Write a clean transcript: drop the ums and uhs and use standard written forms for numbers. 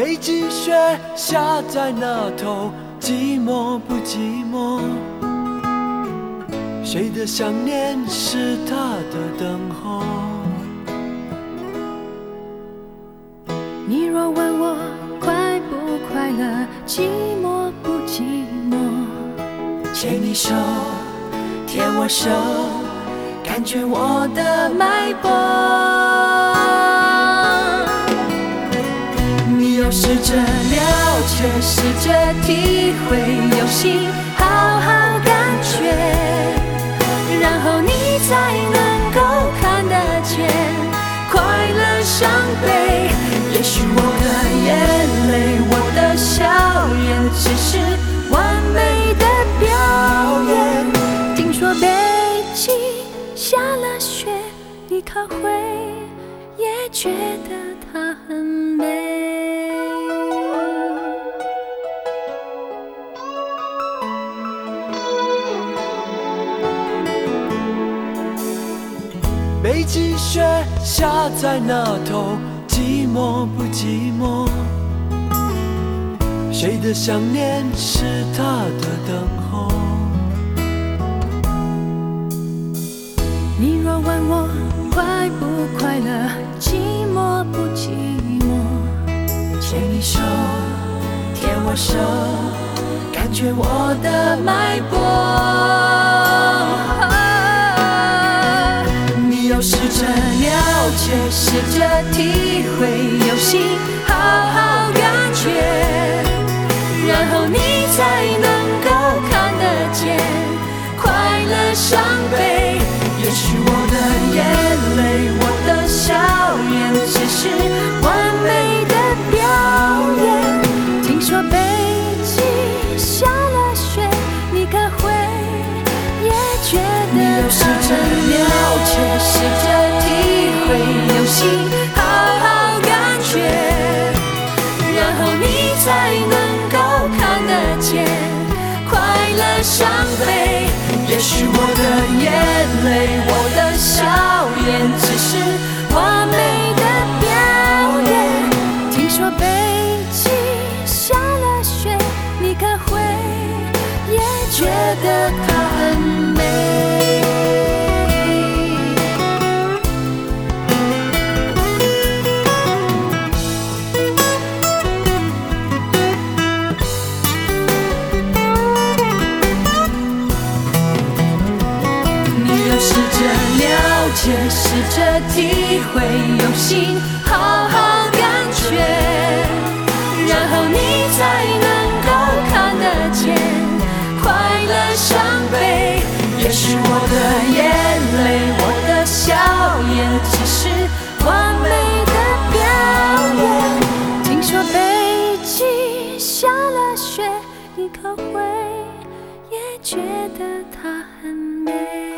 北极雪下在那头，寂寞不寂寞？谁的想念是他的等候？ 你若问我快不快乐，寂寞不寂寞？ 牵你手，舔我手，感觉我的脉搏。你要试着了解，试着体会，用心好好感觉，然后你才能够看得见快乐伤悲。也许我的眼泪，我的笑颜，只是完美的表演。 听说北极下了雪，你可会也觉得它很美？ 北极雪下在那头，寂寞不寂寞？谁的想念是他的等候？ 你若问我快不快乐，寂寞不寂寞？ 牵你手，舔我手，感觉我的脉搏。你要试着了解，试着体会，用心好好感觉，然后你才能够看得见快乐伤悲。也许我的眼泪，我的笑颜，只是完美的表演。 听说北极下了雪，你可会也觉得你要试着了解，试着体会，用心好好感觉，然后你才能够看得见快乐伤悲。也许我的眼泪，我的笑颜，只是完美的表演。 听说北极下了雪，你可会也觉得它很美？ 你要试着了解，试着体会，用心好好感觉，然后你才能够看得见快乐伤悲。也许我的眼泪，我的笑颜，只是完美的表演。 听说北极下了雪，你可会也觉得它很美？